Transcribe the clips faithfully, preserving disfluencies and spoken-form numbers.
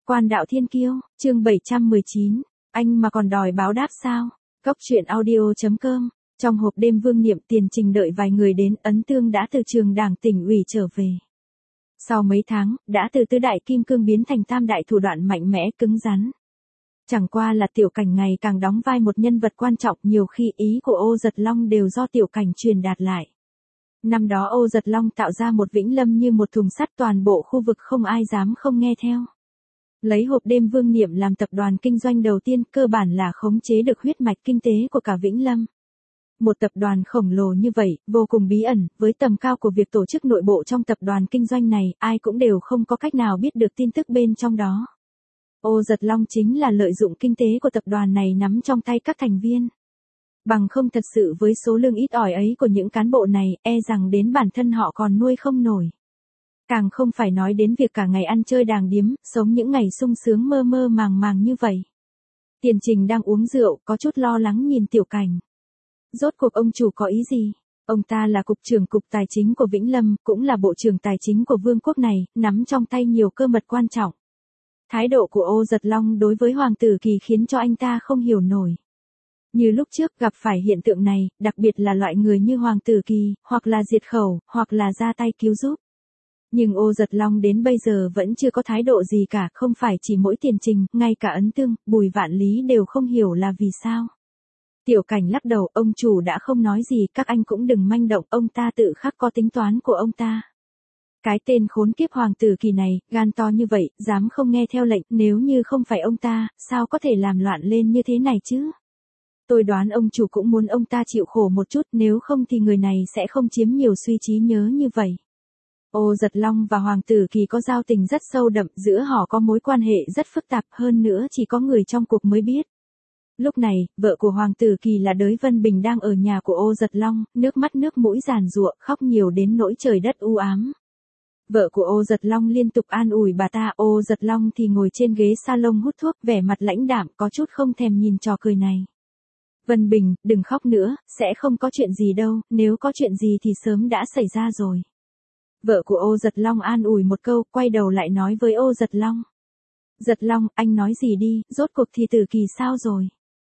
Quan đạo thiên kiêu, chương bảy trăm mười chín, anh mà còn đòi báo đáp sao? Cốc truyện audio chấm com. Trong hộp đêm Vương Niệm Tiền Trình đợi vài người đến, Ấn Tương đã từ trường đảng tỉnh ủy trở về. Sau mấy tháng, đã từ tứ đại kim cương biến thành tam đại thủ đoạn mạnh mẽ cứng rắn. Chẳng qua là Tiểu Cảnh ngày càng đóng vai một nhân vật quan trọng, nhiều khi ý của Ô Giật Long đều do Tiểu Cảnh truyền đạt lại. Năm đó Ô Giật Long tạo ra một Vĩnh Lâm như một thùng sắt, toàn bộ khu vực không ai dám không nghe theo. Lấy hộp đêm Vương Niệm làm tập đoàn kinh doanh đầu tiên, cơ bản là khống chế được huyết mạch kinh tế của cả Vĩnh Lâm. Một tập đoàn khổng lồ như vậy, vô cùng bí ẩn, với tầm cao của việc tổ chức nội bộ trong tập đoàn kinh doanh này, ai cũng đều không có cách nào biết được tin tức bên trong đó. Ô Giật Long chính là lợi dụng kinh tế của tập đoàn này nắm trong tay các thành viên. Bằng không thật sự với số lương ít ỏi ấy của những cán bộ này, e rằng đến bản thân họ còn nuôi không nổi. Càng không phải nói đến việc cả ngày ăn chơi đàng điếm, sống những ngày sung sướng mơ mơ màng màng như vậy. Tiền Trình đang uống rượu, có chút lo lắng nhìn Tiểu Cảnh. Rốt cuộc ông chủ có ý gì? Ông ta là cục trưởng cục tài chính của Vĩnh Lâm, cũng là bộ trưởng tài chính của vương quốc này, nắm trong tay nhiều cơ mật quan trọng. Thái độ của Ô Giật Long đối với Hoàng tử Kỳ khiến cho anh ta không hiểu nổi. Như lúc trước gặp phải hiện tượng này, đặc biệt là loại người như Hoàng tử Kỳ, hoặc là diệt khẩu, hoặc là ra tay cứu giúp. Nhưng Ô Giật Long đến bây giờ vẫn chưa có thái độ gì cả, không phải chỉ mỗi Tiền Trình, ngay cả Ấn Tương, Bùi Vạn Lý đều không hiểu là vì sao. Tiểu Cảnh lắc đầu, ông chủ đã không nói gì, các anh cũng đừng manh động, ông ta tự khắc có tính toán của ông ta. Cái tên khốn kiếp Hoàng tử Kỳ này, gan to như vậy, dám không nghe theo lệnh, nếu như không phải ông ta, sao có thể làm loạn lên như thế này chứ? Tôi đoán ông chủ cũng muốn ông ta chịu khổ một chút, nếu không thì người này sẽ không chiếm nhiều suy trí nhớ như vậy. Ô Giật Long và Hoàng tử Kỳ có giao tình rất sâu đậm, giữa họ có mối quan hệ rất phức tạp, hơn nữa chỉ có người trong cuộc mới biết. Lúc này, vợ của Hoàng tử Kỳ là Đới Vân Bình đang ở nhà của Ô Giật Long, nước mắt nước mũi giàn giụa, khóc nhiều đến nỗi trời đất u ám. Vợ của Ô Giật Long liên tục an ủi bà ta, Ô Giật Long thì ngồi trên ghế salon hút thuốc, vẻ mặt lãnh đạm, có chút không thèm nhìn trò cười này. Vân Bình, đừng khóc nữa, sẽ không có chuyện gì đâu, nếu có chuyện gì thì sớm đã xảy ra rồi. Vợ của Ô Giật Long an ủi một câu, quay đầu lại nói với Ô Giật Long. Giật Long, anh nói gì đi, rốt cuộc thì Tử Kỳ sao rồi?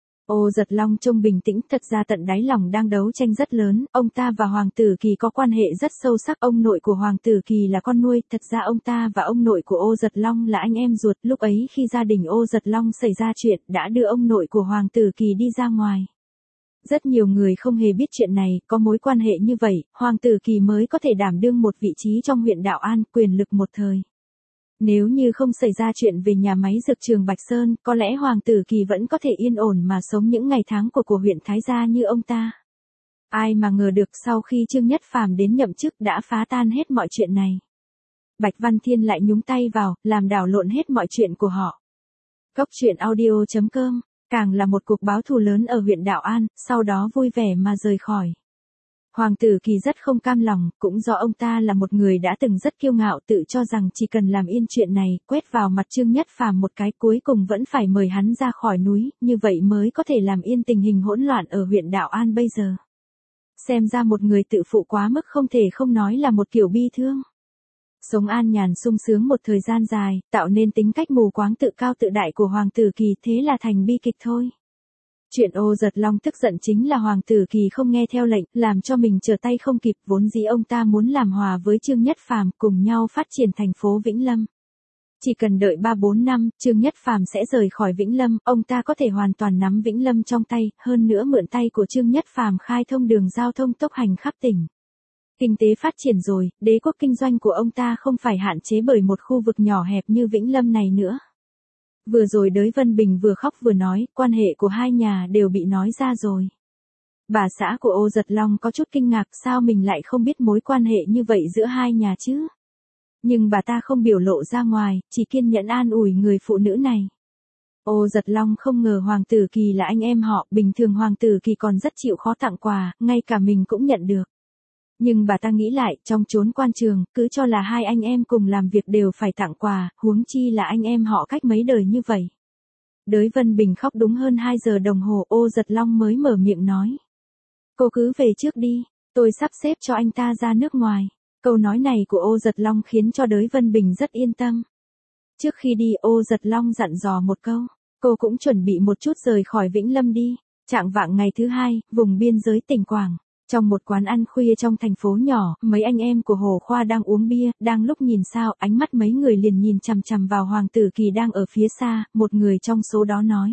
Ô Giật Long trông bình tĩnh, thật ra tận đáy lòng đang đấu tranh rất lớn, ông ta và Hoàng tử Kỳ có quan hệ rất sâu sắc, ông nội của Hoàng tử Kỳ là con nuôi, thật ra ông ta và ông nội của Ô Giật Long là anh em ruột, lúc ấy khi gia đình Ô Giật Long xảy ra chuyện, đã đưa ông nội của Hoàng tử Kỳ đi ra ngoài. Rất nhiều người không hề biết chuyện này, có mối quan hệ như vậy, Hoàng tử Kỳ mới có thể đảm đương một vị trí trong huyện Đạo An, quyền lực một thời. Nếu như không xảy ra chuyện về nhà máy dược trường Bạch Sơn, có lẽ Hoàng tử Kỳ vẫn có thể yên ổn mà sống những ngày tháng của của huyện Thái Gia như ông ta. Ai mà ngờ được sau khi Trương Nhất Phàm đến nhậm chức đã phá tan hết mọi chuyện này. Bạch Văn Thiên lại nhúng tay vào, làm đảo lộn hết mọi chuyện của họ. Cốc truyện audio chấm com, càng là một cuộc báo thù lớn ở huyện Đạo An, sau đó vui vẻ mà rời khỏi. Hoàng tử Kỳ rất không cam lòng, cũng do ông ta là một người đã từng rất kiêu ngạo, tự cho rằng chỉ cần làm yên chuyện này, quét vào mặt Trương Nhất Phàm một cái, cuối cùng vẫn phải mời hắn ra khỏi núi, như vậy mới có thể làm yên tình hình hỗn loạn ở huyện Đạo An bây giờ. Xem ra một người tự phụ quá mức không thể không nói là một kiểu bi thương. Sống an nhàn sung sướng một thời gian dài, tạo nên tính cách mù quáng tự cao tự đại của Hoàng tử Kỳ, thế là thành bi kịch thôi. Chuyện Ô Giật Long tức giận chính là Hoàng tử Kỳ không nghe theo lệnh, làm cho mình trở tay không kịp, vốn dĩ ông ta muốn làm hòa với Trương Nhất Phàm, cùng nhau phát triển thành phố Vĩnh Lâm. Chỉ cần đợi ba bốn năm, Trương Nhất Phàm sẽ rời khỏi Vĩnh Lâm, ông ta có thể hoàn toàn nắm Vĩnh Lâm trong tay, hơn nữa mượn tay của Trương Nhất Phàm khai thông đường giao thông tốc hành khắp tỉnh. Kinh tế phát triển rồi, đế quốc kinh doanh của ông ta không phải hạn chế bởi một khu vực nhỏ hẹp như Vĩnh Lâm này nữa. Vừa rồi Đới Vân Bình vừa khóc vừa nói, quan hệ của hai nhà đều bị nói ra rồi. Bà xã của Ô Giật Long có chút kinh ngạc, sao mình lại không biết mối quan hệ như vậy giữa hai nhà chứ? Nhưng bà ta không biểu lộ ra ngoài, chỉ kiên nhẫn an ủi người phụ nữ này. Ô Giật Long không ngờ Hoàng tử Kỳ là anh em họ, bình thường Hoàng tử Kỳ còn rất chịu khó tặng quà, ngay cả mình cũng nhận được. Nhưng bà ta nghĩ lại, trong chốn quan trường, cứ cho là hai anh em cùng làm việc đều phải tặng quà, huống chi là anh em họ cách mấy đời như vậy. Đới Vân Bình khóc đúng hơn hai giờ đồng hồ, Ô Giật Long mới mở miệng nói. Cô cứ về trước đi, tôi sắp xếp cho anh ta ra nước ngoài. Câu nói này của Ô Giật Long khiến cho Đới Vân Bình rất yên tâm. Trước khi đi Ô Giật Long dặn dò một câu, cô cũng chuẩn bị một chút rời khỏi Vĩnh Lâm đi. Trạng vạng ngày thứ hai, vùng biên giới tỉnh Quảng, trong một quán ăn khuya trong thành phố nhỏ, mấy anh em của Hồ Khoa đang uống bia, đang lúc nhìn sao, ánh mắt mấy người liền nhìn chằm chằm vào Hoàng Tử Kỳ đang ở phía xa, một người trong số đó nói.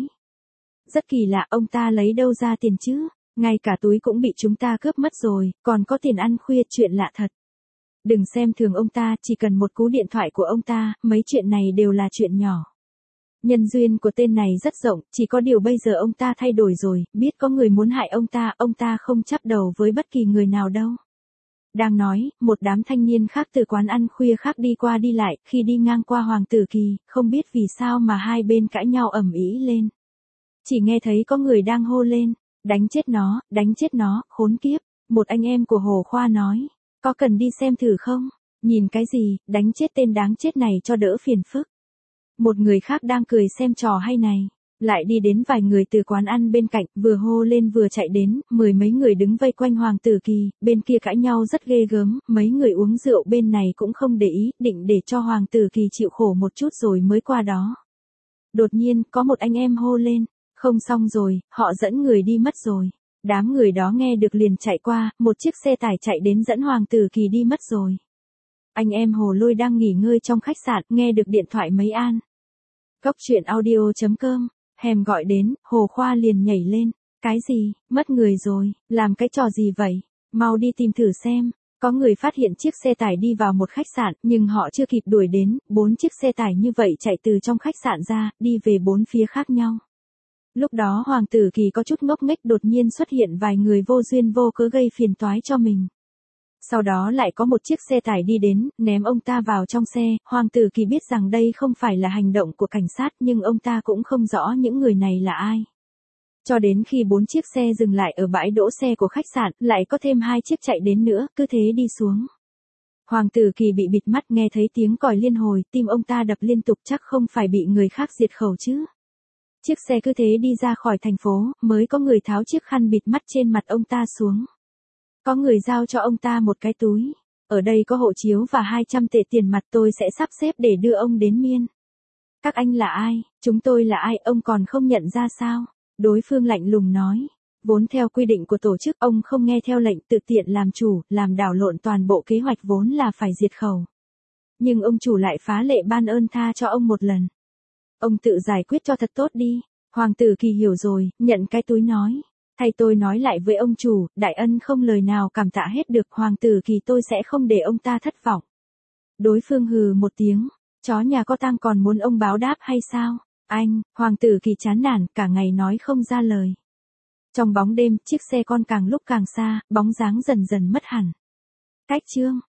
Rất kỳ lạ, ông ta lấy đâu ra tiền chứ, ngay cả túi cũng bị chúng ta cướp mất rồi, còn có tiền ăn khuya, chuyện lạ thật. Đừng xem thường ông ta, chỉ cần một cú điện thoại của ông ta, mấy chuyện này đều là chuyện nhỏ. Nhân duyên của tên này rất rộng, chỉ có điều bây giờ ông ta thay đổi rồi, biết có người muốn hại ông ta, ông ta không chắp đầu với bất kỳ người nào đâu. Đang nói, một đám thanh niên khác từ quán ăn khuya khác đi qua đi lại, khi đi ngang qua Hoàng Tử Kỳ, không biết vì sao mà hai bên cãi nhau ầm ĩ lên. Chỉ nghe thấy có người đang hô lên, đánh chết nó, đánh chết nó, khốn kiếp. Một anh em của Hồ Khoa nói, có cần đi xem thử không? Nhìn cái gì, đánh chết tên đáng chết này cho đỡ phiền phức. Một người khác đang cười xem trò hay này, lại đi đến vài người từ quán ăn bên cạnh, vừa hô lên vừa chạy đến, mười mấy người đứng vây quanh Hoàng Tử Kỳ, bên kia cãi nhau rất ghê gớm, mấy người uống rượu bên này cũng không để ý, định để cho Hoàng Tử Kỳ chịu khổ một chút rồi mới qua đó. Đột nhiên, có một anh em hô lên, không xong rồi, họ dẫn người đi mất rồi. Đám người đó nghe được liền chạy qua, một chiếc xe tải chạy đến dẫn Hoàng Tử Kỳ đi mất rồi. Anh em Hồ Lôi đang nghỉ ngơi trong khách sạn, nghe được điện thoại mấy an. Cốc truyện audio chấm com, hèm gọi đến, Hồ Khoa liền nhảy lên. Cái gì, mất người rồi, làm cái trò gì vậy? Mau đi tìm thử xem. Có người phát hiện chiếc xe tải đi vào một khách sạn, nhưng họ chưa kịp đuổi đến, bốn chiếc xe tải như vậy chạy từ trong khách sạn ra, đi về bốn phía khác nhau. Lúc đó Hoàng Tử Kỳ có chút ngốc nghếch, đột nhiên xuất hiện vài người vô duyên vô cớ gây phiền toái cho mình. Sau đó lại có một chiếc xe tải đi đến, ném ông ta vào trong xe, Hoàng Tử Kỳ biết rằng đây không phải là hành động của cảnh sát nhưng ông ta cũng không rõ những người này là ai. Cho đến khi bốn chiếc xe dừng lại ở bãi đỗ xe của khách sạn, lại có thêm hai chiếc chạy đến nữa, cứ thế đi xuống. Hoàng Tử Kỳ bị bịt mắt, nghe thấy tiếng còi liên hồi, tim ông ta đập liên tục, chắc không phải bị người khác diệt khẩu chứ. Chiếc xe cứ thế đi ra khỏi thành phố, mới có người tháo chiếc khăn bịt mắt trên mặt ông ta xuống. Có người giao cho ông ta một cái túi. Ở đây có hộ chiếu và hai trăm tệ tiền mặt, tôi sẽ sắp xếp để đưa ông đến Miên. Các anh là ai? Chúng tôi là ai? Ông còn không nhận ra sao? Đối phương lạnh lùng nói. Vốn theo quy định của tổ chức, ông không nghe theo lệnh, tự tiện làm chủ, làm đảo lộn toàn bộ kế hoạch vốn là phải diệt khẩu. Nhưng ông chủ lại phá lệ ban ơn tha cho ông một lần. Ông tự giải quyết cho thật tốt đi. Hoàng Tử Kỳ hiểu rồi, nhận cái túi nói. Thay tôi nói lại với ông chủ, đại ân không lời nào cảm tạ hết được, Hoàng Tử Kỳ tôi sẽ không để ông ta thất vọng. Đối phương hừ một tiếng, chó nhà có tang còn muốn ông báo đáp hay sao? Anh, Hoàng Tử Kỳ chán nản, cả ngày nói không ra lời. Trong bóng đêm, chiếc xe con càng lúc càng xa, bóng dáng dần dần mất hẳn. Cách chương